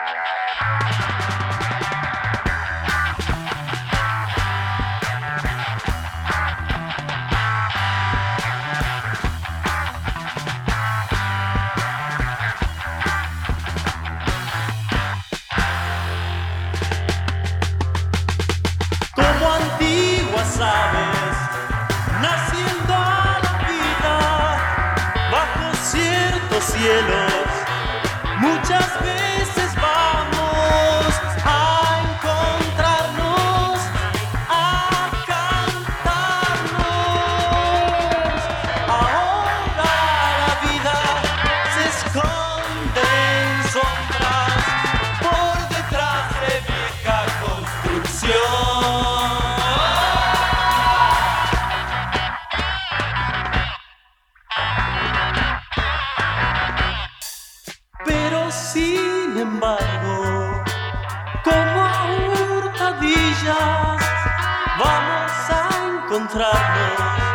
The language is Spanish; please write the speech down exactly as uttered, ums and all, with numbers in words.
Como antiguas aves, naciendo a la vida, bajo ciertos cielos, muchas veces vamos a encontrarnos, a cantarnos. Ahora la vida se esconde en sombras, por detrás de vieja construcción. Pero sin embargo, como a hurtadillas, vamos a encontrarnos